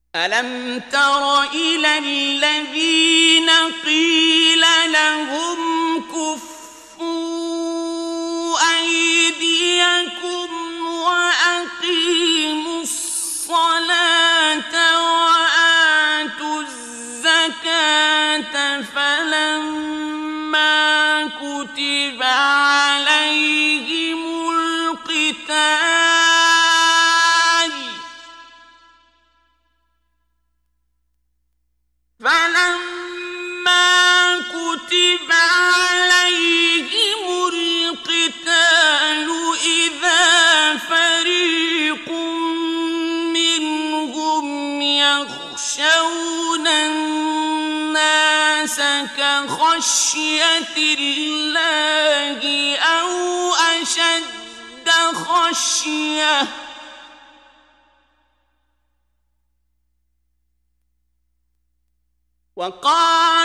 ألم تر إلى الذين قيل لهم كفوا أيديكم وأقيموا الصلاة وآتوا الزكاة فلما كتب عليهم القتال إذا فريق منهم يخشون الناس كخشية الله أو أشد خشية وقال